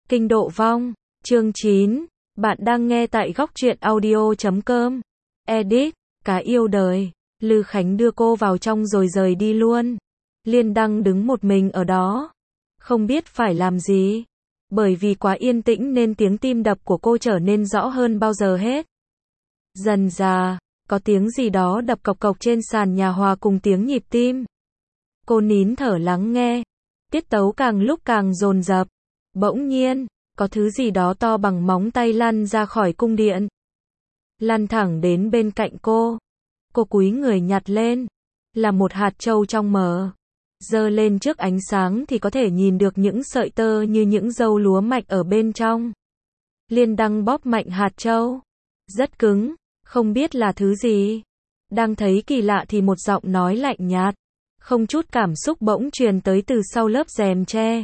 Kinh độ vong, chương 9, bạn đang nghe tại góc truyện audio.com. Edit, cá yêu đời, Lư Khánh đưa cô vào trong rồi rời đi luôn. Liên Đăng đứng một mình ở đó, không biết phải làm gì. Bởi vì quá yên tĩnh nên tiếng tim đập của cô trở nên rõ hơn bao giờ hết. Dần dà, có tiếng gì đó đập cộc cộc trên sàn nhà hòa cùng tiếng nhịp tim. Cô nín thở lắng nghe, tiết tấu càng lúc càng dồn dập. Bỗng nhiên, có thứ gì đó to bằng móng tay lăn ra khỏi cung điện. Lăn thẳng đến bên cạnh cô. Cô cúi người nhặt lên, là một hạt châu trong mờ. Giơ lên trước ánh sáng thì có thể nhìn được những sợi tơ như những dâu lúa mạch ở bên trong. Liên Đăng bóp mạnh hạt châu. Rất cứng, không biết là thứ gì. Đang thấy kỳ lạ thì một giọng nói lạnh nhạt, không chút cảm xúc bỗng truyền tới từ sau lớp rèm tre.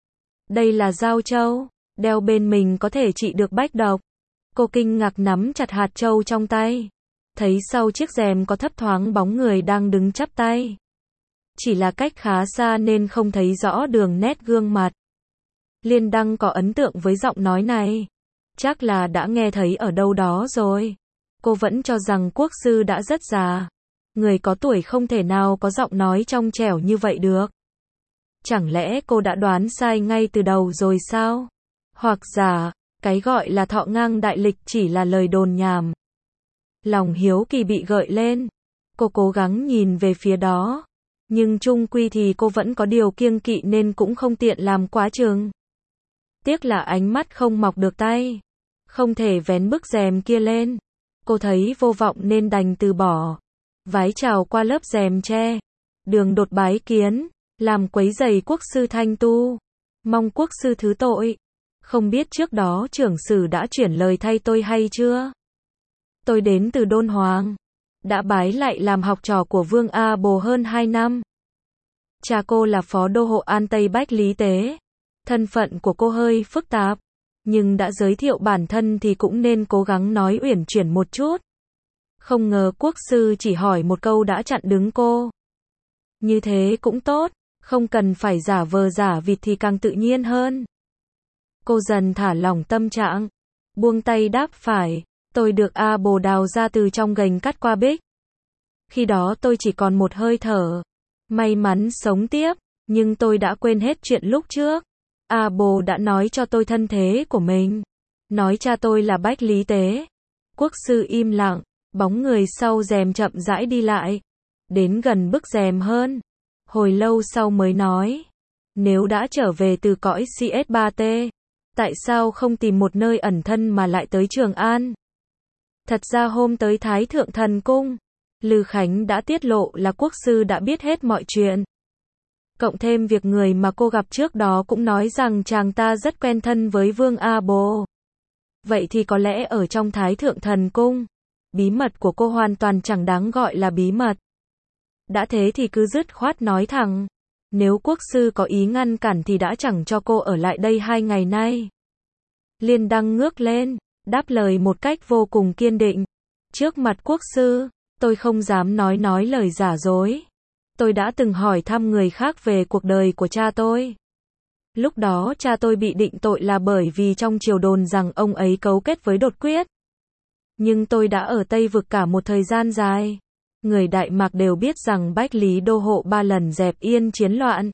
Đây là dao châu, đeo bên mình có thể trị được bách độc. Cô kinh ngạc nắm chặt hạt châu trong tay. Thấy sau chiếc rèm có thấp thoáng bóng người đang đứng chắp tay. Chỉ là cách khá xa nên không thấy rõ đường nét gương mặt. Liên Đăng có ấn tượng với giọng nói này. Chắc là đã nghe thấy ở đâu đó rồi. Cô vẫn cho rằng quốc sư đã rất già. Người có tuổi không thể nào có giọng nói trong trẻo như vậy được. Chẳng lẽ cô đã đoán sai ngay từ đầu rồi sao? Hoặc giả, cái gọi là thọ ngang đại lịch chỉ là lời đồn nhảm. Lòng hiếu kỳ bị gợi lên. Cô cố gắng nhìn về phía đó. Nhưng chung quy thì cô vẫn có điều kiêng kỵ nên cũng không tiện làm quá chừng. Tiếc là ánh mắt không mọc được tay. Không thể vén bức rèm kia lên. Cô thấy vô vọng nên đành từ bỏ. Vái chào qua lớp rèm tre. Đường đột bái kiến. Làm quấy rầy quốc sư thanh tu. Mong quốc sư thứ tội. Không biết trước đó trưởng sử đã chuyển lời thay tôi hay chưa? Tôi đến từ Đôn Hoàng. Đã bái lại làm học trò của Vương A Bồ hơn 2 năm. Cha cô là phó đô hộ An Tây Bách Lý Tế. Thân phận của cô hơi phức tạp. Nhưng đã giới thiệu bản thân thì cũng nên cố gắng nói uyển chuyển một chút. Không ngờ quốc sư chỉ hỏi một câu đã chặn đứng cô. Như thế cũng tốt. Không cần phải giả vờ giả vịt thì càng tự nhiên hơn. Cô dần thả lỏng tâm trạng. Buông tay đáp phải. Tôi được A Bồ đào ra từ trong gành cắt qua bích. Khi đó tôi chỉ còn một hơi thở. May mắn sống tiếp. Nhưng tôi đã quên hết chuyện lúc trước. A Bồ đã nói cho tôi thân thế của mình. Nói cha tôi là Bách Lý Tế. Quốc sư im lặng. Bóng người sau rèm chậm rãi đi lại. Đến gần bức rèm hơn. Hồi lâu sau mới nói. Nếu đã trở về từ cõi CS3T. Tại sao không tìm một nơi ẩn thân mà lại tới Trường An? Thật ra hôm tới Thái Thượng Thần Cung, Lư Khánh đã tiết lộ là quốc sư đã biết hết mọi chuyện. Cộng thêm việc người mà cô gặp trước đó cũng nói rằng chàng ta rất quen thân với Vương A Bồ. Vậy thì có lẽ ở trong Thái Thượng Thần Cung, bí mật của cô hoàn toàn chẳng đáng gọi là bí mật. Đã thế thì cứ dứt khoát nói thẳng. Nếu quốc sư có ý ngăn cản thì đã chẳng cho cô ở lại đây 2 ngày nay. Liên Đăng ngước lên, đáp lời một cách vô cùng kiên định. Trước mặt quốc sư, tôi không dám nói lời giả dối. Tôi đã từng hỏi thăm người khác về cuộc đời của cha tôi. Lúc đó cha tôi bị định tội là bởi vì trong triều đồn rằng ông ấy cấu kết với Đột Quyết. Nhưng tôi đã ở Tây Vực cả một thời gian dài. Người Đại Mạc đều biết rằng Bách Lý Đô hộ 3 lần dẹp yên chiến loạn.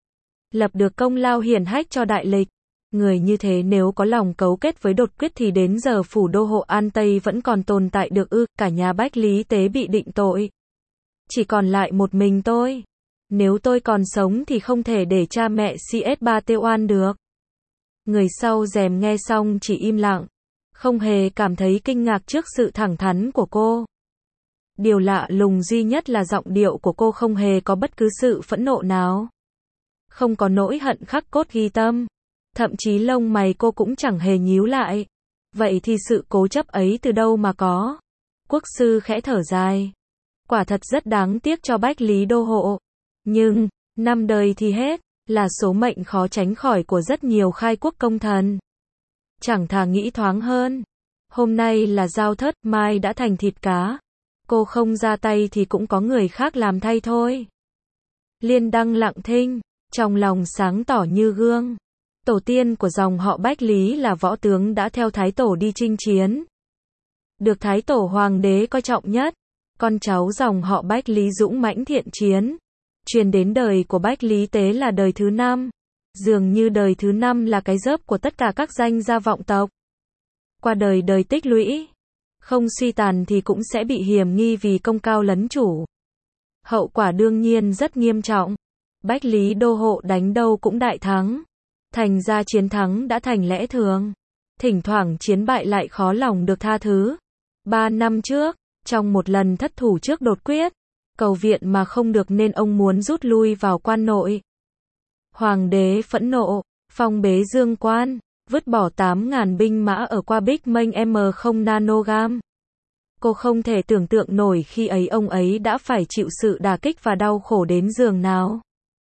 Lập được công lao hiển hách cho đại lịch. Người như thế nếu có lòng cấu kết với Đột Quyết thì đến giờ phủ đô hộ An Tây vẫn còn tồn tại được ư? Cả nhà Bách Lý Tế bị định tội. Chỉ còn lại một mình tôi. Nếu tôi còn sống thì không thể để cha mẹ CS3T oan được. Người sau rèm nghe xong chỉ im lặng. Không hề cảm thấy kinh ngạc trước sự thẳng thắn của cô. Điều lạ lùng duy nhất là giọng điệu của cô không hề có bất cứ sự phẫn nộ nào. Không có nỗi hận khắc cốt ghi tâm. Thậm chí lông mày cô cũng chẳng hề nhíu lại. Vậy thì sự cố chấp ấy từ đâu mà có? Quốc sư khẽ thở dài. Quả thật rất đáng tiếc cho Bách Lý Đô hộ. Nhưng, năm đời thì hết, là số mệnh khó tránh khỏi của rất nhiều khai quốc công thần. Chẳng thà nghĩ thoáng hơn. Hôm nay là giao thớt, mai đã thành thịt cá. Cô không ra tay thì cũng có người khác làm thay thôi. Liên Đăng lặng thinh, trong lòng sáng tỏ như gương. Tổ tiên của dòng họ Bách Lý là võ tướng đã theo Thái Tổ đi chinh chiến. Được Thái Tổ Hoàng đế coi trọng nhất. Con cháu dòng họ Bách Lý dũng mãnh thiện chiến. Truyền đến đời của Bách Lý Tế là đời thứ 5. Dường như đời thứ 5 là cái dớp của tất cả các danh gia vọng tộc. Qua đời đời tích lũy, không suy tàn thì cũng sẽ bị hiềm nghi vì công cao lấn chủ. Hậu quả đương nhiên rất nghiêm trọng. Bách Lý đô hộ đánh đâu cũng đại thắng. Thành ra chiến thắng đã thành lẽ thường. Thỉnh thoảng chiến bại lại khó lòng được tha thứ. 3 năm trước, trong một lần thất thủ trước đột quyết, cầu viện mà không được nên ông muốn rút lui vào quan nội. Hoàng đế phẫn nộ, phong bế Dương Quan, vứt bỏ 8.000 binh mã ở qua Bích Mênh M0 nanogam. Cô không thể tưởng tượng nổi khi ấy ông ấy đã phải chịu sự đả kích và đau khổ đến giường nào.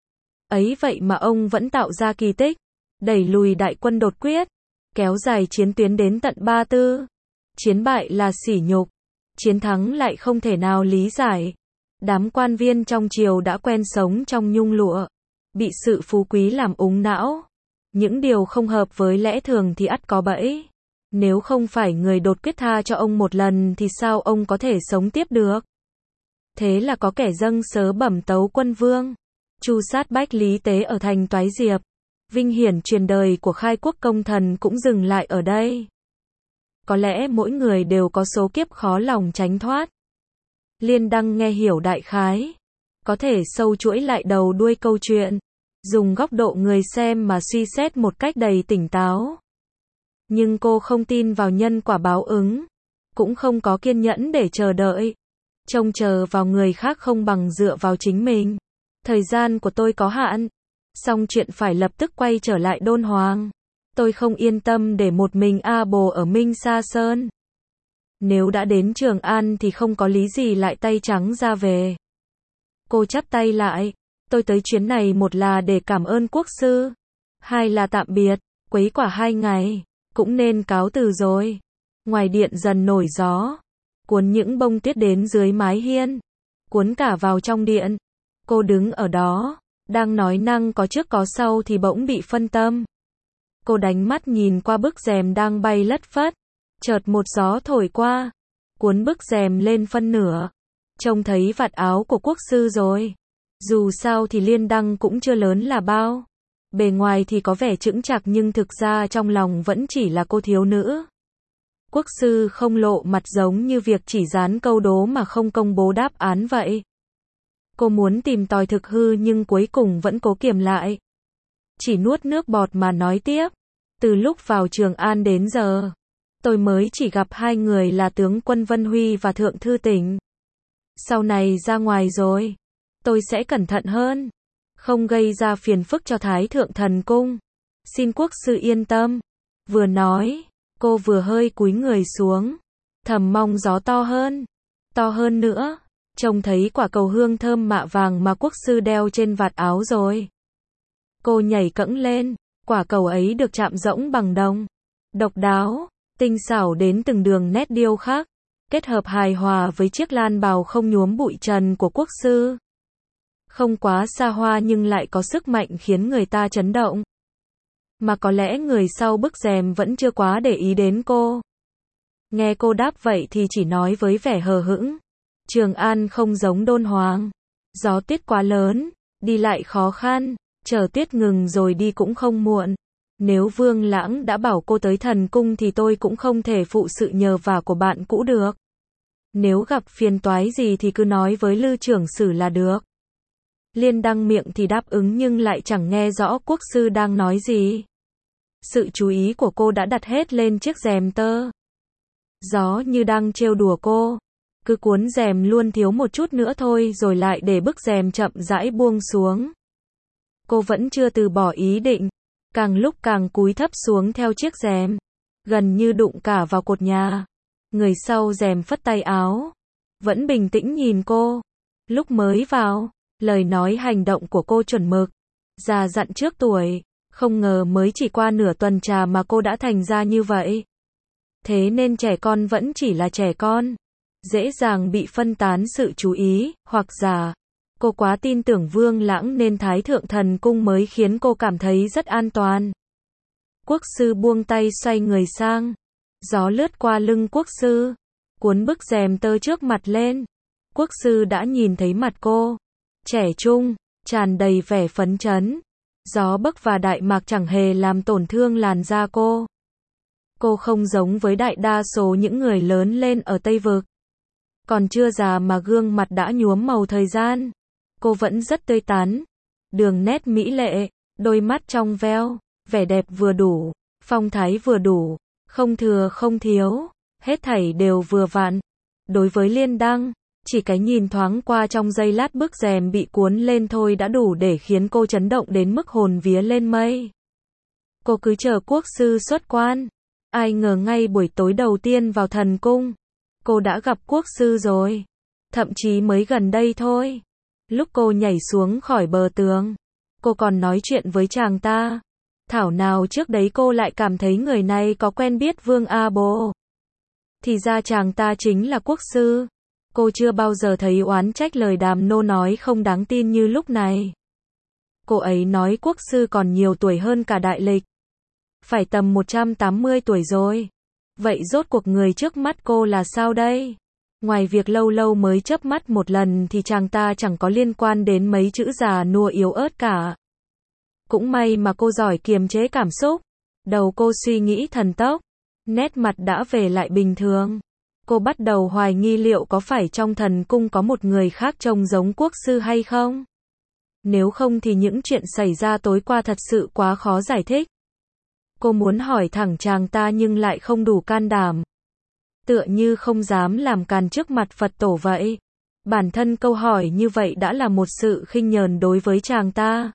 Ấy vậy mà ông vẫn tạo ra kỳ tích, đẩy lùi đại quân đột quyết, kéo dài chiến tuyến đến tận Ba Tư. Chiến bại là sỉ nhục, chiến thắng lại không thể nào lý giải. Đám quan viên trong triều đã quen sống trong nhung lụa, bị sự phú quý làm úng não. Những điều không hợp với lẽ thường thì ắt có bẫy. Nếu không phải người đột quyết tha cho ông một lần thì sao ông có thể sống tiếp được? Thế là có kẻ dâng sớ bẩm tấu quân vương, tru sát Bách Lý Tế ở thành Toái Diệp. Vinh hiển truyền đời của khai quốc công thần cũng dừng lại ở đây. Có lẽ mỗi người đều có số kiếp khó lòng tránh thoát. Liên Đăng nghe hiểu đại khái, có thể sâu chuỗi lại đầu đuôi câu chuyện, dùng góc độ người xem mà suy xét một cách đầy tỉnh táo. Nhưng cô không tin vào nhân quả báo ứng, cũng không có kiên nhẫn để chờ đợi. Trông chờ vào người khác không bằng dựa vào chính mình. Thời gian của tôi có hạn, xong chuyện phải lập tức quay trở lại Đôn Hoàng. Tôi không yên tâm để một mình A Bồ ở Minh Sa Sơn. Nếu đã đến Trường An thì không có lý gì lại tay trắng ra về. Cô chắp tay lại, tôi tới chuyến này một là để cảm ơn quốc sư, hai là tạm biệt, quấy quả 2 ngày, cũng nên cáo từ rồi. Ngoài điện dần nổi gió, cuốn những bông tuyết đến dưới mái hiên, cuốn cả vào trong điện. Cô đứng ở đó, đang nói năng có trước có sau thì bỗng bị phân tâm. Cô đánh mắt nhìn qua bức rèm đang bay lất phất, chợt một gió thổi qua, cuốn bức rèm lên phân nửa. Trông thấy vạt áo của quốc sư rồi. Dù sao thì Liên Đăng cũng chưa lớn là bao. Bề ngoài thì có vẻ chững chạc nhưng thực ra trong lòng vẫn chỉ là cô thiếu nữ. Quốc sư không lộ mặt giống như việc chỉ dán câu đố mà không công bố đáp án vậy. Cô muốn tìm tòi thực hư nhưng cuối cùng vẫn cố kiềm lại. Chỉ nuốt nước bọt mà nói tiếp. Từ lúc vào Trường An đến giờ, tôi mới chỉ gặp 2 người là tướng quân Vân Huy và Thượng Thư Tỉnh. Sau này ra ngoài rồi, tôi sẽ cẩn thận hơn, không gây ra phiền phức cho Thái Thượng Thần Cung. Xin quốc sư yên tâm. Vừa nói, cô vừa hơi cúi người xuống, thầm mong gió to hơn nữa. Trông thấy quả cầu hương thơm mạ vàng mà quốc sư đeo trên vạt áo rồi. Cô nhảy cẫng lên, quả cầu ấy được chạm rỗng bằng đồng. Độc đáo, tinh xảo đến từng đường nét điêu khắc, kết hợp hài hòa với chiếc lan bào không nhuốm bụi trần của quốc sư. Không quá xa hoa nhưng lại có sức mạnh khiến người ta chấn động. Mà có lẽ người sau bức rèm vẫn chưa quá để ý đến cô. Nghe cô đáp vậy thì chỉ nói với vẻ hờ hững. Trường An không giống Đôn Hoàng. Gió tuyết quá lớn, đi lại khó khăn, chờ tuyết ngừng rồi đi cũng không muộn. Nếu Vương Lãng đã bảo cô tới thần cung thì tôi cũng không thể phụ sự nhờ vả của bạn cũ được. Nếu gặp phiền toái gì thì cứ nói với Lư trưởng sử là được. Liên Đăng miệng thì đáp ứng nhưng lại chẳng nghe rõ quốc sư đang nói gì. Sự chú ý của cô đã đặt hết lên chiếc rèm tơ. Gió như đang trêu đùa cô. Cứ cuốn rèm luôn thiếu một chút nữa thôi rồi lại để bức rèm chậm rãi buông xuống. Cô vẫn chưa từ bỏ ý định, càng lúc càng cúi thấp xuống theo chiếc rèm, gần như đụng cả vào cột nhà. Người sau rèm phất tay áo, vẫn bình tĩnh nhìn cô. Lúc mới vào, lời nói hành động của cô chuẩn mực, già dặn trước tuổi, không ngờ mới chỉ qua nửa tuần trà mà cô đã thành ra như vậy. Thế nên trẻ con vẫn chỉ là trẻ con, dễ dàng bị phân tán sự chú ý, hoặc giả cô quá tin tưởng Vương Lãng nên Thái Thượng Thần Cung mới khiến cô cảm thấy rất an toàn. Quốc sư buông tay xoay người sang. Gió lướt qua lưng quốc sư, cuốn bức rèm tơ trước mặt lên. Quốc sư đã nhìn thấy mặt cô. Trẻ trung, tràn đầy vẻ phấn chấn. Gió bấc và đại mạc chẳng hề làm tổn thương làn da cô. Cô không giống với đại đa số những người lớn lên ở Tây Vực. Còn chưa già mà gương mặt đã nhuốm màu thời gian. Cô vẫn rất tươi tắn. Đường nét mỹ lệ, đôi mắt trong veo, vẻ đẹp vừa đủ, phong thái vừa đủ, không thừa không thiếu, hết thảy đều vừa vặn. Đối với Liên Đăng, chỉ cái nhìn thoáng qua trong giây lát bức rèm bị cuốn lên thôi đã đủ để khiến cô chấn động đến mức hồn vía lên mây. Cô cứ chờ quốc sư xuất quan. Ai ngờ ngay buổi tối đầu tiên vào thần cung, cô đã gặp quốc sư rồi. Thậm chí mới gần đây thôi. Lúc cô nhảy xuống khỏi bờ tường, cô còn nói chuyện với chàng ta. Thảo nào trước đấy cô lại cảm thấy người này có quen biết Vương A Bồ. Thì ra chàng ta chính là quốc sư. Cô chưa bao giờ thấy oán trách lời Đàm Nô nói không đáng tin như lúc này. Cô ấy nói quốc sư còn nhiều tuổi hơn cả đại lịch. Phải tầm 180 tuổi rồi. Vậy rốt cuộc người trước mắt cô là sao đây? Ngoài việc lâu lâu mới chớp mắt một lần thì chàng ta chẳng có liên quan đến mấy chữ già nua yếu ớt cả. Cũng may mà cô giỏi kiềm chế cảm xúc. Đầu cô suy nghĩ thần tốc. Nét mặt đã về lại bình thường. Cô bắt đầu hoài nghi liệu có phải trong thần cung có một người khác trông giống quốc sư hay không? Nếu không thì những chuyện xảy ra tối qua thật sự quá khó giải thích. Cô muốn hỏi thẳng chàng ta nhưng lại không đủ can đảm. Tựa như không dám làm càn trước mặt Phật tổ vậy. Bản thân câu hỏi như vậy đã là một sự khinh nhờn đối với chàng ta.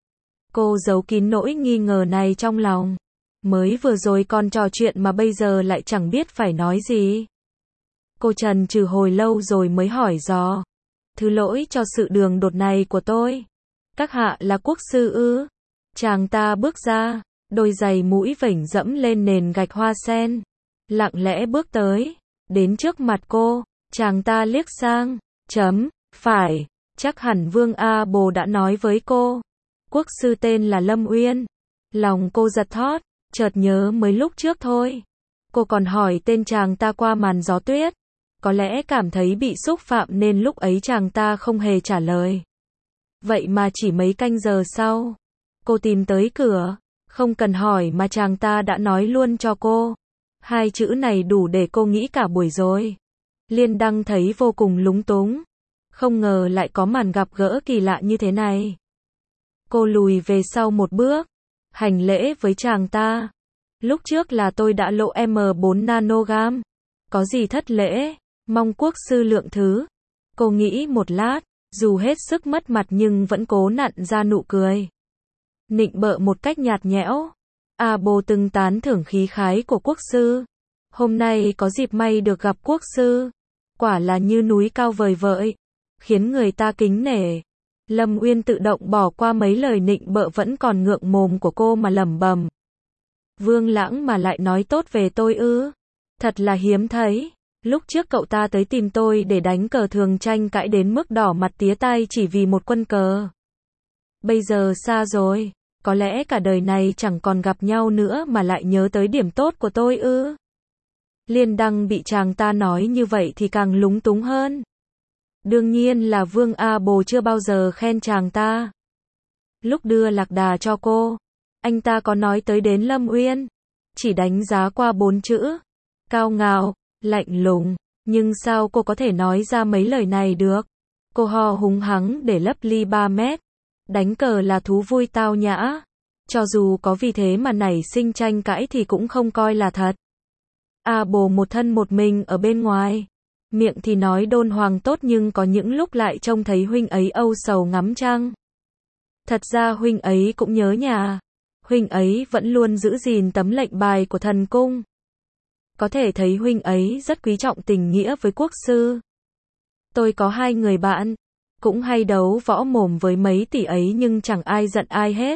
Cô giấu kín nỗi nghi ngờ này trong lòng. Mới vừa rồi còn trò chuyện mà bây giờ lại chẳng biết phải nói gì. Cô chần chừ hồi lâu rồi mới hỏi dò. Thứ lỗi cho sự đường đột này của tôi. Các hạ là quốc sư ư? Chàng ta bước ra, đôi giày mũi vểnh dẫm lên nền gạch hoa sen. Lặng lẽ bước tới, đến trước mặt cô, chàng ta liếc sang, phải, chắc hẳn Vương A Bồ đã nói với cô. Quốc sư tên là Lâm Uyên. Lòng cô giật thót, chợt nhớ mới lúc trước thôi. Cô còn hỏi tên chàng ta qua màn gió tuyết. Có lẽ cảm thấy bị xúc phạm nên lúc ấy chàng ta không hề trả lời. Vậy mà chỉ mấy canh giờ sau, cô tìm tới cửa, không cần hỏi mà chàng ta đã nói luôn cho cô. Hai chữ này đủ để cô nghĩ cả buổi rồi. Liên Đăng thấy vô cùng lúng túng. Không ngờ lại có màn gặp gỡ kỳ lạ như thế này. Cô lùi về sau một bước, hành lễ với chàng ta. Lúc trước là tôi đã lộ M4 nanogam. Có gì thất lễ, mong quốc sư lượng thứ. Cô nghĩ một lát, dù hết sức mất mặt nhưng vẫn cố nặn ra nụ cười. Nịnh bợ một cách nhạt nhẽo. A Bồ từng tán thưởng khí khái của quốc sư. Hôm nay có dịp may được gặp quốc sư. Quả là như núi cao vời vợi, khiến người ta kính nể. Lâm Uyên tự động bỏ qua mấy lời nịnh bợ vẫn còn ngượng mồm của cô mà lẩm bẩm. Vương Lãng mà lại nói tốt về tôi ư? Thật là hiếm thấy. Lúc trước cậu ta tới tìm tôi để đánh cờ thường tranh cãi đến mức đỏ mặt tía tai chỉ vì một quân cờ. Bây giờ xa rồi, có lẽ cả đời này chẳng còn gặp nhau nữa mà lại nhớ tới điểm tốt của tôi ư? Liên Đăng bị chàng ta nói như vậy thì càng lúng túng hơn. Đương nhiên là Vương A Bồ chưa bao giờ khen chàng ta. Lúc đưa lạc đà cho cô, anh ta có nói tới đến Lâm Uyên. Chỉ đánh giá qua 4 chữ. Cao ngạo, lạnh lùng. Nhưng sao cô có thể nói ra mấy lời này được? Cô ho húng hắng để lấp ly 3 mét. Đánh cờ là thú vui tao nhã. Cho dù có vì thế mà nảy sinh tranh cãi thì cũng không coi là thật. A Bồ một thân một mình ở bên ngoài. Miệng thì nói đôn hoàng tốt nhưng có những lúc lại trông thấy huynh ấy âu sầu ngắm trăng. Thật ra huynh ấy cũng nhớ nhà. Huynh ấy vẫn luôn giữ gìn tấm lệnh bài của thần cung. Có thể thấy huynh ấy rất quý trọng tình nghĩa với quốc sư. Tôi có 2 người bạn, cũng hay đấu võ mồm với mấy tỷ ấy nhưng chẳng ai giận ai hết.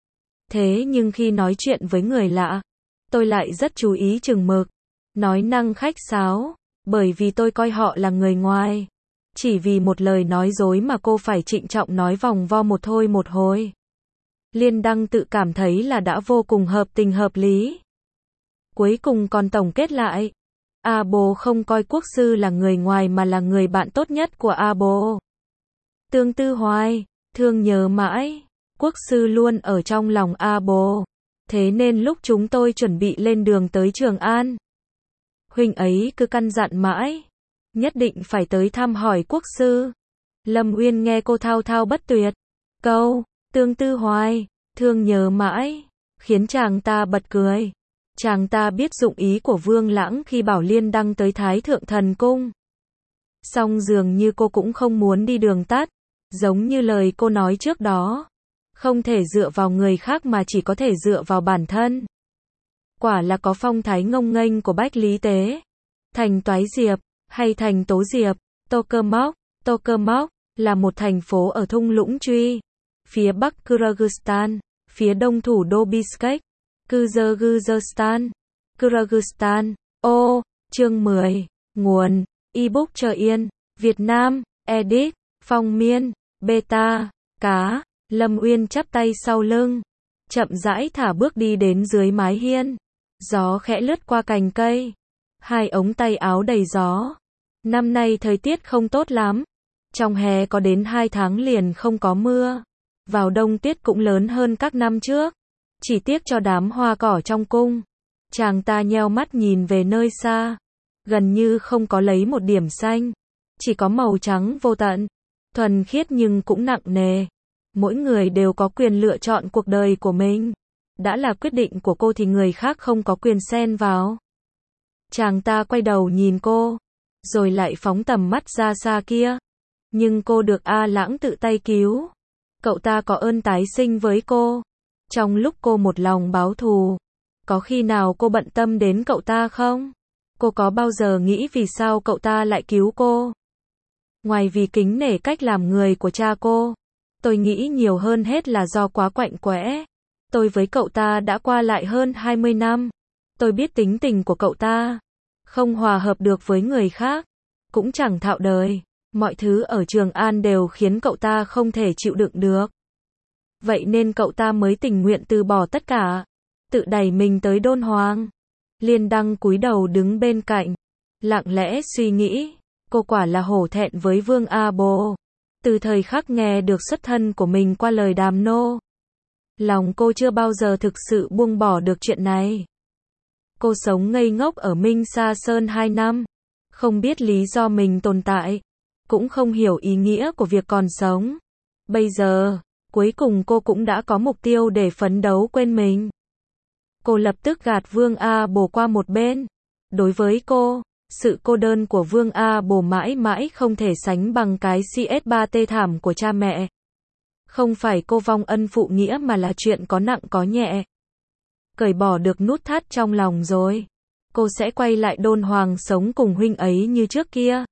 Thế nhưng khi nói chuyện với người lạ, tôi lại rất chú ý chừng mực, nói năng khách sáo, bởi vì tôi coi họ là người ngoài. Chỉ vì một lời nói dối mà cô phải trịnh trọng nói vòng vo một hồi. Liên Đăng tự cảm thấy là đã vô cùng hợp tình hợp lý. Cuối cùng còn tổng kết lại. A Bồ không coi quốc sư là người ngoài mà là người bạn tốt nhất của A Bồ. Tương tư hoài, thương nhớ mãi, quốc sư luôn ở trong lòng A Bồ. Thế nên lúc chúng tôi chuẩn bị lên đường tới Trường An, huynh ấy cứ căn dặn mãi, nhất định phải tới thăm hỏi quốc sư. Lâm Uyên nghe cô thao thao bất tuyệt, câu, tương tư hoài, thương nhớ mãi, khiến chàng ta bật cười. Chàng ta biết dụng ý của Vương Lãng khi bảo Liên Đăng tới Thái Thượng Thần Cung. Song dường như cô cũng không muốn đi đường tắt, giống như lời cô nói trước đó. Không thể dựa vào người khác mà chỉ có thể dựa vào bản thân. Quả là có phong thái ngông nghênh của Bách Lý Tế. Thành Toái Diệp, hay thành Tố Diệp, Tô Cơ Móc, là một thành phố ở thung lũng Truy, phía bắc Kyrgyzstan, phía đông thủ đô Bishkek, Kyrgyzstan, chương 10, nguồn, ebook Chờ Yên, Việt Nam, edit, Phong Miên, beta, cá. Lâm Uyên chắp tay sau lưng, chậm rãi thả bước đi đến dưới mái hiên. Gió khẽ lướt qua cành cây, hai ống tay áo đầy gió. Năm nay thời tiết không tốt lắm, trong hè có đến 2 tháng liền không có mưa. Vào đông tuyết cũng lớn hơn các năm trước, chỉ tiếc cho đám hoa cỏ trong cung. Chàng ta nheo mắt nhìn về nơi xa, gần như không có lấy một điểm xanh, chỉ có màu trắng vô tận, thuần khiết nhưng cũng nặng nề. Mỗi người đều có quyền lựa chọn cuộc đời của mình. Đã là quyết định của cô thì người khác không có quyền xen vào. Chàng ta quay đầu nhìn cô, rồi lại phóng tầm mắt ra xa kia. Nhưng cô được A Lãng tự tay cứu. Cậu ta có ơn tái sinh với cô. Trong lúc cô một lòng báo thù, có khi nào cô bận tâm đến cậu ta không? Cô có bao giờ nghĩ vì sao cậu ta lại cứu cô? Ngoài vì kính nể cách làm người của cha cô, tôi nghĩ nhiều hơn hết là do quá quạnh quẽ. Tôi với cậu ta đã qua lại hơn 20 năm. Tôi biết tính tình của cậu ta. Không hòa hợp được với người khác. Cũng chẳng thạo đời. Mọi thứ ở Trường An đều khiến cậu ta không thể chịu đựng được. Vậy nên cậu ta mới tình nguyện từ bỏ tất cả. Tự đẩy mình tới Đôn Hoàng. Liên Đăng cúi đầu đứng bên cạnh. Lặng lẽ suy nghĩ. Cô quả là hổ thẹn với Vương A Bồ. Từ thời khắc nghe được xuất thân của mình qua lời đàm nô, lòng cô chưa bao giờ thực sự buông bỏ được chuyện này. Cô sống ngây ngốc ở Minh Sa Sơn 2 năm, không biết lý do mình tồn tại, cũng không hiểu ý nghĩa của việc còn sống. Bây giờ, cuối cùng cô cũng đã có mục tiêu để phấn đấu quên mình. Cô lập tức gạt Vương A Bồ qua một bên. Đối với cô, sự cô đơn của Vương A Bồ mãi mãi không thể sánh bằng cái CS3 thảm của cha mẹ. Không phải cô vong ân phụ nghĩa mà là chuyện có nặng có nhẹ. Cởi bỏ được nút thắt trong lòng rồi, cô sẽ quay lại Đôn Hoàng sống cùng huynh ấy như trước kia.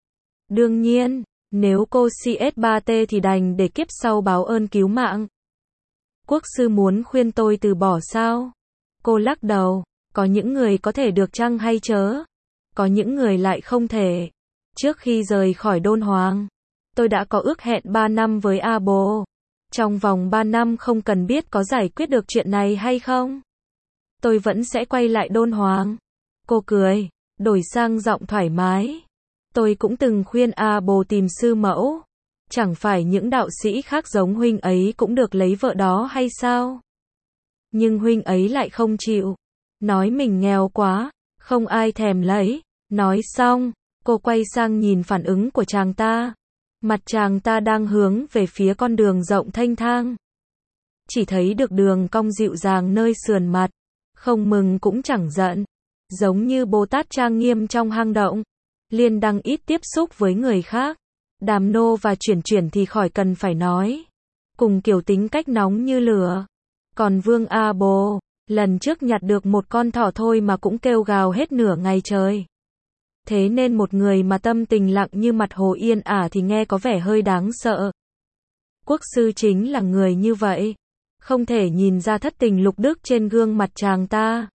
Đương nhiên, nếu cô CS3 thì đành để kiếp sau báo ơn cứu mạng. Quốc sư muốn khuyên tôi từ bỏ sao? Cô lắc đầu, có những người có thể được chăng hay chớ? Có những người lại không thể. Trước khi rời khỏi Đôn Hoàng, tôi đã có ước hẹn 3 năm với A Bồ. Trong vòng 3 năm không cần biết có giải quyết được chuyện này hay không, tôi vẫn sẽ quay lại Đôn Hoàng. Cô cười, đổi sang giọng thoải mái. Tôi cũng từng khuyên A Bồ tìm sư mẫu. Chẳng phải những đạo sĩ khác giống huynh ấy cũng được lấy vợ đó hay sao? Nhưng huynh ấy lại không chịu. Nói mình nghèo quá, không ai thèm lấy. Nói xong, cô quay sang nhìn phản ứng của chàng ta. Mặt chàng ta đang hướng về phía con đường rộng thênh thang. Chỉ thấy được đường cong dịu dàng nơi sườn mặt. Không mừng cũng chẳng giận. Giống như Bồ Tát trang nghiêm trong hang động. Liên Đăng ít tiếp xúc với người khác. Đàm nô và chuyển thì khỏi cần phải nói. Cùng kiểu tính cách nóng như lửa. Còn Vương A Bồ, lần trước nhặt được một con thỏ thôi mà cũng kêu gào hết nửa ngày trời. Thế nên một người mà tâm tình lặng như mặt hồ yên ả thì nghe có vẻ hơi đáng sợ. Quốc sư chính là người như vậy. Không thể nhìn ra thất tình lục đức trên gương mặt chàng ta.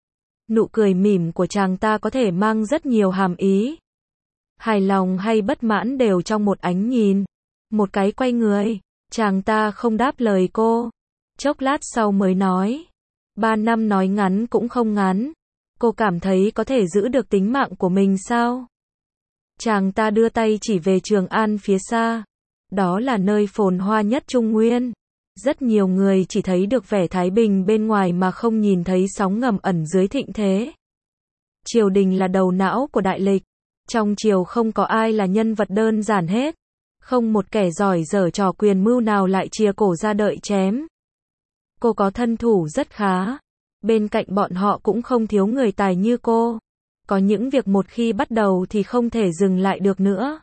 Nụ cười mỉm của chàng ta có thể mang rất nhiều hàm ý. Hài lòng hay bất mãn đều trong một ánh nhìn. Một cái quay người, chàng ta không đáp lời cô. Chốc lát sau mới nói. 3 năm nói ngắn cũng không ngắn. Cô cảm thấy có thể giữ được tính mạng của mình sao? Chàng ta đưa tay chỉ về Trường An phía xa. Đó là nơi phồn hoa nhất Trung Nguyên. Rất nhiều người chỉ thấy được vẻ thái bình bên ngoài mà không nhìn thấy sóng ngầm ẩn dưới thịnh thế. Triều đình là đầu não của đại lịch. Trong triều không có ai là nhân vật đơn giản hết. Không một kẻ giỏi giở trò quyền mưu nào lại chìa cổ ra đợi chém. Cô có thân thủ rất khá. Bên cạnh bọn họ cũng không thiếu người tài như cô. Có những việc một khi bắt đầu thì không thể dừng lại được nữa.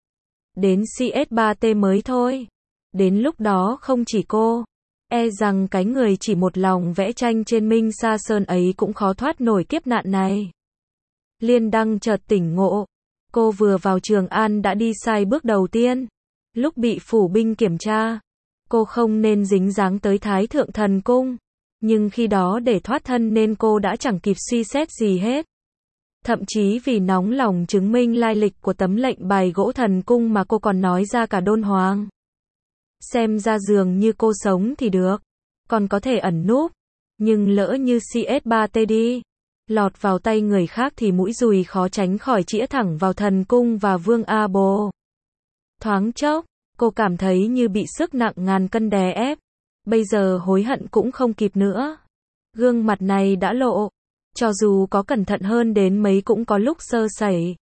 Đến CS3T mới thôi. Đến lúc đó không chỉ cô, e rằng cái người chỉ một lòng vẽ tranh trên Minh Sa Sơn ấy cũng khó thoát nổi kiếp nạn này. Liên Đăng chợt tỉnh ngộ. Cô vừa vào Trường An đã đi sai bước đầu tiên. Lúc bị phủ binh kiểm tra, cô không nên dính dáng tới Thái Thượng Thần Cung. Nhưng khi đó để thoát thân nên cô đã chẳng kịp suy xét gì hết. Thậm chí vì nóng lòng chứng minh lai lịch của tấm lệnh bài gỗ thần cung mà cô còn nói ra cả đôn hoàng. Xem ra dường như cô sống thì được, còn có thể ẩn núp. Nhưng lỡ như CS3T đi, lọt vào tay người khác thì mũi dùi khó tránh khỏi chĩa thẳng vào thần cung và Vương A Bồ. Thoáng chốc, cô cảm thấy như bị sức nặng ngàn cân đè ép. Bây giờ hối hận cũng không kịp nữa. Gương mặt này đã lộ. Cho dù có cẩn thận hơn đến mấy cũng có lúc sơ sẩy.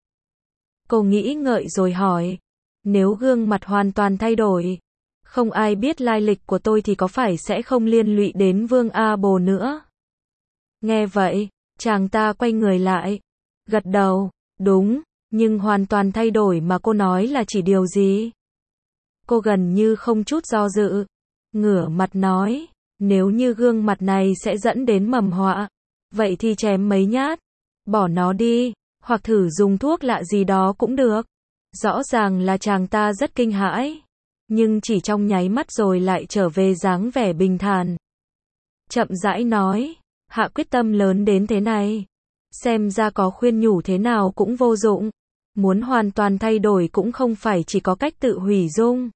Cô nghĩ ngợi rồi hỏi. Nếu gương mặt hoàn toàn thay đổi, không ai biết lai lịch của tôi thì có phải sẽ không liên lụy đến Vương A Bồ nữa? Nghe vậy, chàng ta quay người lại. Gật đầu. Đúng, nhưng hoàn toàn thay đổi mà cô nói là chỉ điều gì? Cô gần như không chút do dự. Ngửa mặt nói. Nếu như gương mặt này sẽ dẫn đến mầm họa, vậy thì chém mấy nhát, bỏ nó đi, hoặc thử dùng thuốc lạ gì đó cũng được. Rõ ràng là chàng ta rất kinh hãi, nhưng chỉ trong nháy mắt rồi lại trở về dáng vẻ bình thản. Chậm rãi nói, hạ quyết tâm lớn đến thế này, xem ra có khuyên nhủ thế nào cũng vô dụng. Muốn hoàn toàn thay đổi cũng không phải chỉ có cách tự hủy dung.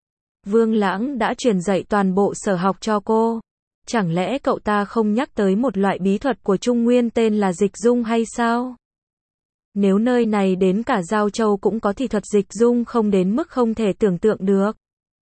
Vương Lãng đã truyền dạy toàn bộ sở học cho cô. Chẳng lẽ cậu ta không nhắc tới một loại bí thuật của Trung Nguyên tên là dịch dung hay sao? Nếu nơi này đến cả Giao Châu cũng có thì thuật dịch dung không đến mức không thể tưởng tượng được.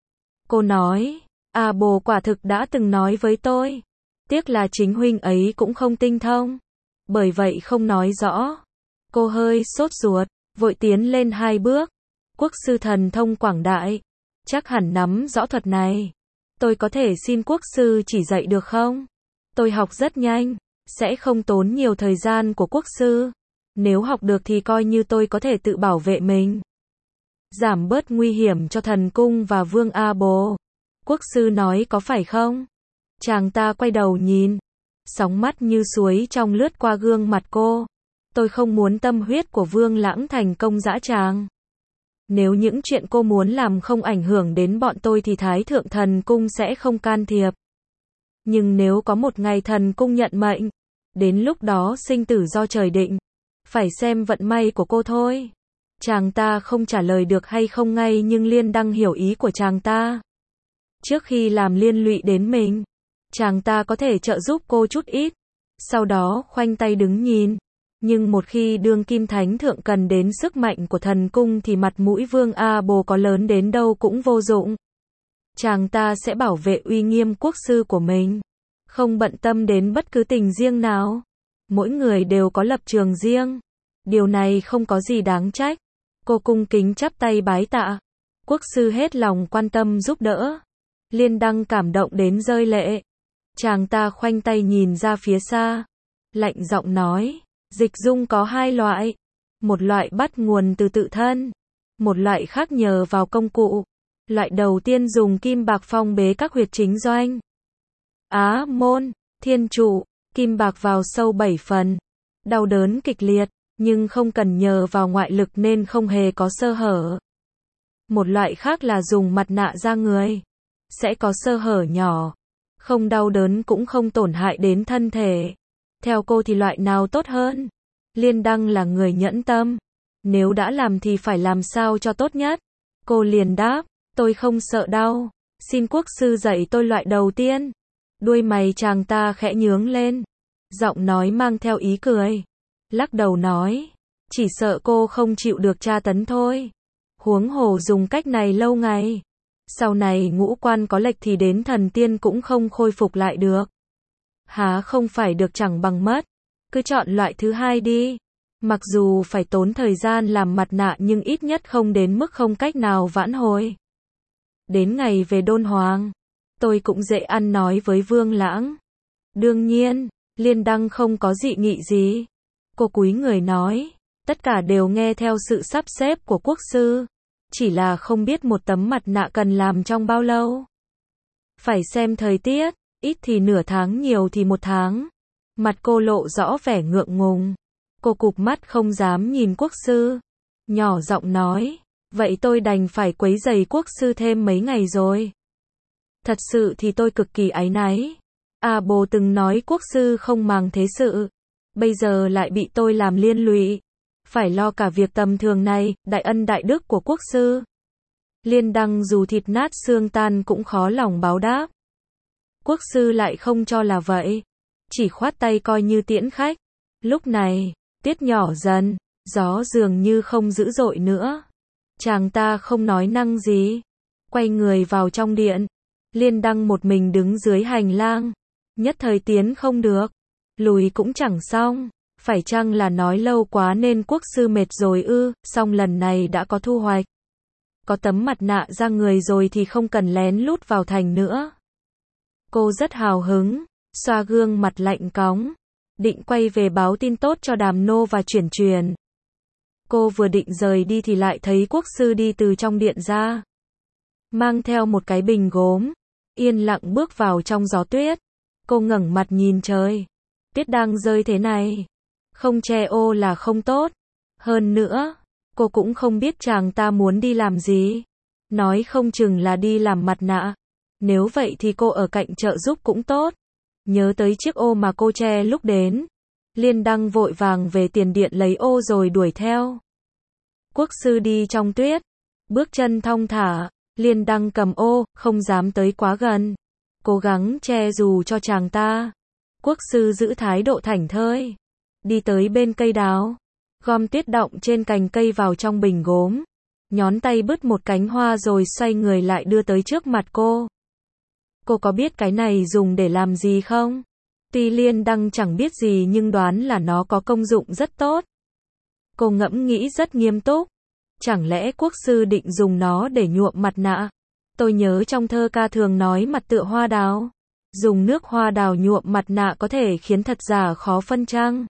Cô nói, A Bồ quả thực đã từng nói với tôi. Tiếc là chính huynh ấy cũng không tinh thông. Bởi vậy không nói rõ. Cô hơi sốt ruột, vội tiến lên 2 bước. Quốc sư thần thông quảng đại, chắc hẳn nắm rõ thuật này. Tôi có thể xin quốc sư chỉ dạy được không? Tôi học rất nhanh, sẽ không tốn nhiều thời gian của quốc sư. Nếu học được thì coi như tôi có thể tự bảo vệ mình. Giảm bớt nguy hiểm cho thần cung và Vương A Bồ. Quốc sư nói có phải không? Chàng ta quay đầu nhìn. Sóng mắt như suối trong lướt qua gương mặt cô. Tôi không muốn tâm huyết của Vương Lãng thành công dã tràng. Nếu những chuyện cô muốn làm không ảnh hưởng đến bọn tôi thì Thái Thượng Thần Cung sẽ không can thiệp. Nhưng nếu có một ngày thần cung nhận mệnh, đến lúc đó sinh tử do trời định. Phải xem vận may của cô thôi. Chàng ta không trả lời được hay không ngay nhưng Liên Đăng hiểu ý của chàng ta. Trước khi làm liên lụy đến mình, chàng ta có thể trợ giúp cô chút ít. Sau đó khoanh tay đứng nhìn. Nhưng một khi đương kim thánh thượng cần đến sức mạnh của thần cung thì mặt mũi Vương A Bồ có lớn đến đâu cũng vô dụng. Chàng ta sẽ bảo vệ uy nghiêm quốc sư của mình, không bận tâm đến bất cứ tình riêng nào. Mỗi người đều có lập trường riêng. Điều này không có gì đáng trách. Cô cung kính chắp tay bái tạ. Quốc sư hết lòng quan tâm giúp đỡ. Liên Đăng cảm động đến rơi lệ. Chàng ta khoanh tay nhìn ra phía xa, lạnh giọng nói. Dịch dung có 2 loại. Một loại bắt nguồn từ tự thân. Một loại khác nhờ vào công cụ. Loại đầu tiên dùng kim bạc phong bế các huyệt chính doanh. Á môn, thiên trụ, kim bạc vào sâu 7 phần. Đau đớn kịch liệt, nhưng không cần nhờ vào ngoại lực nên không hề có sơ hở. Một loại khác là dùng mặt nạ da người. Sẽ có sơ hở nhỏ. Không đau đớn cũng không tổn hại đến thân thể. Theo cô thì loại nào tốt hơn? Liên Đăng là người nhẫn tâm. Nếu đã làm thì phải làm sao cho tốt nhất. Cô liền đáp, tôi không sợ đau. Xin quốc sư dạy tôi loại đầu tiên. Đuôi mày chàng ta khẽ nhướng lên. Giọng nói mang theo ý cười. Lắc đầu nói. Chỉ sợ cô không chịu được tra tấn thôi. Huống hồ dùng cách này lâu ngày. Sau này ngũ quan có lệch thì đến thần tiên cũng không khôi phục lại được. Há không phải được chẳng bằng mất. Cứ chọn loại thứ hai đi. Mặc dù phải tốn thời gian làm mặt nạ nhưng ít nhất không đến mức không cách nào vãn hồi. Đến ngày về Đôn Hoàng, tôi cũng dễ ăn nói với Vương Lãng. Đương nhiên, Liên Đăng không có dị nghị gì. Cô cúi người nói, tất cả đều nghe theo sự sắp xếp của quốc sư. Chỉ là không biết một tấm mặt nạ cần làm trong bao lâu. Phải xem thời tiết, ít thì nửa tháng nhiều thì một tháng. Mặt cô lộ rõ vẻ ngượng ngùng. Cô cụp mắt không dám nhìn quốc sư. Nhỏ giọng nói, vậy tôi đành phải quấy rầy quốc sư thêm mấy ngày rồi. Thật sự thì tôi cực kỳ áy náy. Bồ từng nói quốc sư không màng thế sự. Bây giờ lại bị tôi làm liên lụy. Phải lo cả việc tầm thường này, đại ân đại đức của quốc sư. Liên Đăng dù thịt nát xương tan cũng khó lòng báo đáp. Quốc sư lại không cho là vậy. Chỉ khoát tay coi như tiễn khách. Lúc này, tiết nhỏ dần, gió dường như không dữ dội nữa. Chàng ta không nói năng gì. Quay người vào trong điện. Liên Đăng một mình đứng dưới hành lang. Nhất thời tiến không được. Lùi cũng chẳng xong. Phải chăng là nói lâu quá nên quốc sư mệt rồi ư, song lần này đã có thu hoạch. Có tấm mặt nạ ra người rồi thì không cần lén lút vào thành nữa. Cô rất hào hứng, xoa gương mặt lạnh cóng. Định quay về báo tin tốt cho Đàm Nô và chuyển truyền. Cô vừa định rời đi thì lại thấy quốc sư đi từ trong điện ra. Mang theo một cái bình gốm. Yên lặng bước vào trong gió tuyết. Cô ngẩng mặt nhìn trời. Tuyết đang rơi thế này. Không che ô là không tốt. Hơn nữa, cô cũng không biết chàng ta muốn đi làm gì. Nói không chừng là đi làm mặt nạ. Nếu vậy thì cô ở cạnh trợ giúp cũng tốt. Nhớ tới chiếc ô mà cô che lúc đến. Liên Đăng vội vàng về tiền điện lấy ô rồi đuổi theo. Quốc sư đi trong tuyết. Bước chân thong thả. Liên Đăng cầm ô, không dám tới quá gần. Cố gắng che dù cho chàng ta. Quốc sư giữ thái độ thảnh thơi. Đi tới bên cây đào. Gom tuyết đọng trên cành cây vào trong bình gốm. Nhón tay bứt một cánh hoa rồi xoay người lại đưa tới trước mặt cô. Cô có biết cái này dùng để làm gì không? Tuy Liên Đăng chẳng biết gì nhưng đoán là nó có công dụng rất tốt. Cô ngẫm nghĩ rất nghiêm túc. Chẳng lẽ quốc sư định dùng nó để nhuộm mặt nạ? Tôi nhớ trong thơ ca thường nói mặt tựa hoa đào. Dùng nước hoa đào nhuộm mặt nạ có thể khiến thật giả khó phân chăng?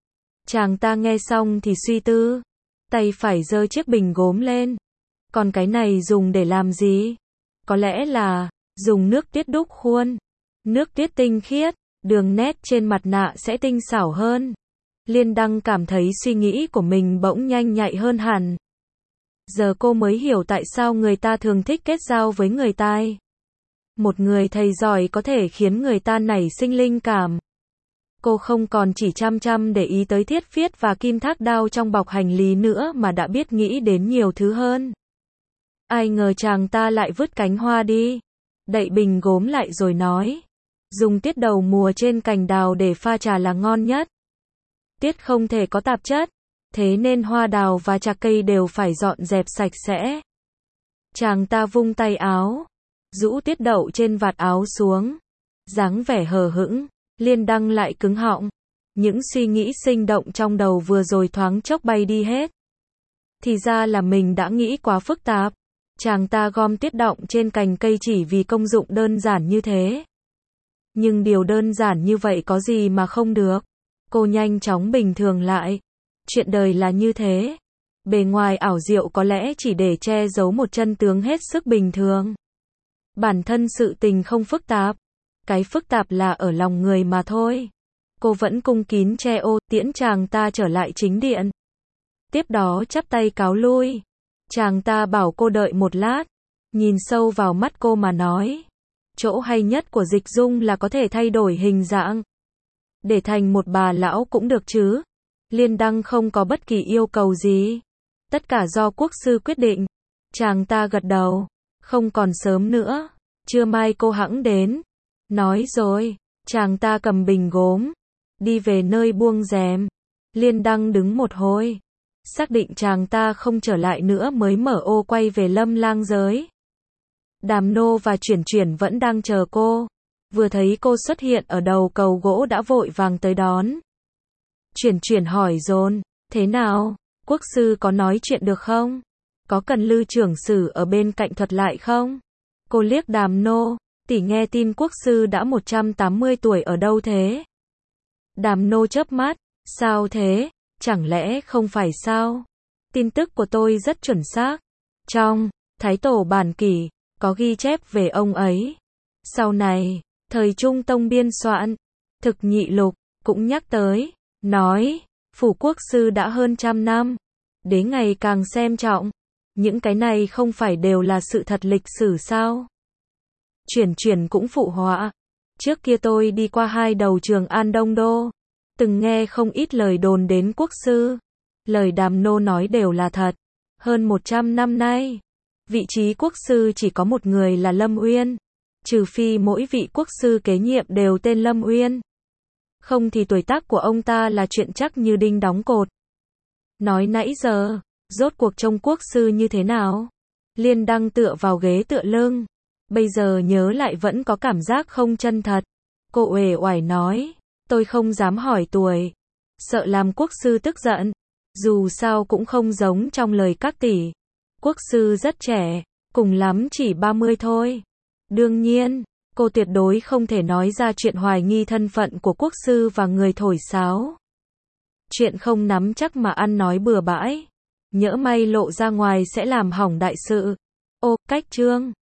Chàng ta nghe xong thì suy tư. Tay phải giơ chiếc bình gốm lên. Còn cái này dùng để làm gì? Có lẽ là dùng nước tuyết đúc khuôn. Nước tuyết tinh khiết, đường nét trên mặt nạ sẽ tinh xảo hơn. Liên Đăng cảm thấy suy nghĩ của mình bỗng nhanh nhạy hơn hẳn. Giờ cô mới hiểu tại sao người ta thường thích kết giao với người tài. Một người thầy giỏi có thể khiến người ta nảy sinh linh cảm. Cô không còn chỉ chăm chăm để ý tới thiết phiết và kim thác đao trong bọc hành lý nữa mà đã biết nghĩ đến nhiều thứ hơn. Ai ngờ chàng ta lại vứt cánh hoa đi. Đậy bình gốm lại rồi nói. Dùng tiết đầu mùa trên cành đào để pha trà là ngon nhất. Tiết không thể có tạp chất. Thế nên hoa đào và trà cây đều phải dọn dẹp sạch sẽ. Chàng ta vung tay áo. Rũ tiết đậu trên vạt áo xuống. Dáng vẻ hờ hững. Liên Đăng lại cứng họng. Những suy nghĩ sinh động trong đầu vừa rồi thoáng chốc bay đi hết. Thì ra là mình đã nghĩ quá phức tạp. Chàng ta gom tiết đọng trên cành cây chỉ vì công dụng đơn giản như thế. Nhưng điều đơn giản như vậy có gì mà không được. Cô nhanh chóng bình thường lại. Chuyện đời là như thế. Bề ngoài ảo diệu có lẽ chỉ để che giấu một chân tướng hết sức bình thường. Bản thân sự tình không phức tạp. Cái phức tạp là ở lòng người mà thôi. Cô vẫn cung kín che ô, tiễn chàng ta trở lại chính điện. Tiếp đó chắp tay cáo lui. Chàng ta bảo cô đợi một lát. Nhìn sâu vào mắt cô mà nói. Chỗ hay nhất của Dịch Dung là có thể thay đổi hình dạng. Để thành một bà lão cũng được chứ. Liên Đăng không có bất kỳ yêu cầu gì. Tất cả do quốc sư quyết định. Chàng ta gật đầu. Không còn sớm nữa. Trưa mai cô hẵng đến. Nói rồi, chàng ta cầm bình gốm, đi về nơi buông rèm. Liên Đăng đứng một hồi, xác định chàng ta không trở lại nữa mới mở ô quay về Lâm Lang giới. Đàm Nô và Chuyển Chuyển vẫn đang chờ cô. Vừa thấy cô xuất hiện ở đầu cầu gỗ đã vội vàng tới đón. Chuyển Chuyển hỏi dồn, thế nào, quốc sư có nói chuyện được không? Có cần Lư trưởng sử ở bên cạnh thuật lại không? Cô liếc Đàm Nô, tỷ nghe tin quốc sư đã 180 tuổi ở đâu thế? Đàm Nô chớp mắt, sao thế, chẳng lẽ không phải sao? Tin tức của tôi rất chuẩn xác. Trong Thái Tổ Bản Kỷ có ghi chép về ông ấy. Sau này, thời Trung Tông biên soạn, Thực Nhị Lục cũng nhắc tới, nói, phủ quốc sư đã hơn 100 năm, đế ngày càng xem trọng. Những cái này không phải đều là sự thật lịch sử sao? Chuyển Chuyển cũng phụ họa. Trước kia tôi đi qua hai đầu Trường An Đông Đô, từng nghe không ít lời đồn đến quốc sư. Lời Đàm Nô nói đều là thật. Hơn 100 năm nay, vị trí quốc sư chỉ có một người là Lâm Uyên. Trừ phi mỗi vị quốc sư kế nhiệm đều tên Lâm Uyên. Không thì tuổi tác của ông ta là chuyện chắc như đinh đóng cột. Nói nãy giờ, rốt cuộc trông quốc sư như thế nào? Liên Đăng tựa vào ghế tựa lưng. Bây giờ nhớ lại vẫn có cảm giác không chân thật. Cô uể oải nói, tôi không dám hỏi tuổi. Sợ làm quốc sư tức giận. Dù sao cũng không giống trong lời các tỷ. Quốc sư rất trẻ, cùng lắm chỉ 30 thôi. Đương nhiên, cô tuyệt đối không thể nói ra chuyện hoài nghi thân phận của quốc sư và người thổi sáo. Chuyện không nắm chắc mà ăn nói bừa bãi. Nhỡ may lộ ra ngoài sẽ làm hỏng đại sự. Ô, cách chương.